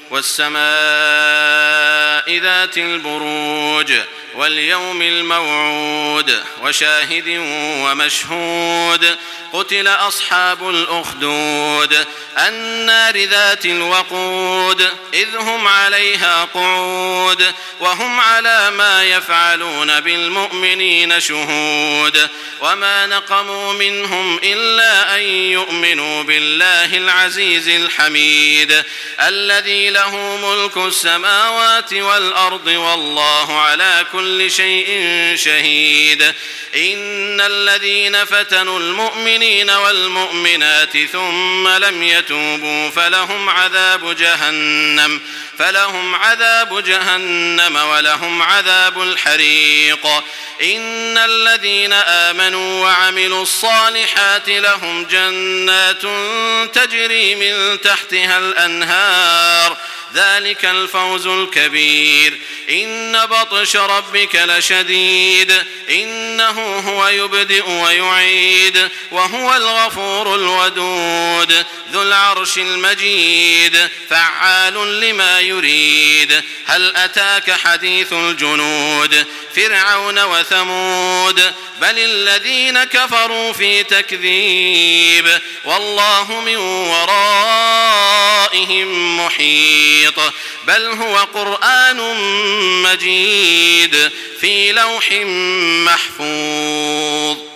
والسماء ذات البروج واليوم الموعود وشاهد ومشهود قتل أصحاب الأخدود النار ذات الوقود إذ هم عليها قعود وهم على ما يفعلون بالمؤمنين شهود وما نقموا منهم إلا أن يؤمنوا بالله العزيز الحميد الذي له ملك السماوات والأرض والله على كل شيء شهيد إن الذين فتنوا المؤمنين والمؤمنات ثم لم يتوبوا فلهم عذاب جهنم ولهم عذاب الحريق إن الذين آمنوا وعملوا الصالحات لهم جنات تجري من تحتها الأنهار ذلك الفوز الكبير إن بطش ربك لشديد إنه هو يبدئ ويعيد وهو الغفور الودود ذو العرش المجيد فعال لما يريد هل أتاك حديث الجنود فرعون وثمود بل الذين كفروا في تكذيب والله من ورائهم محيط بل هو قرآن مجيد في لوح محفوظ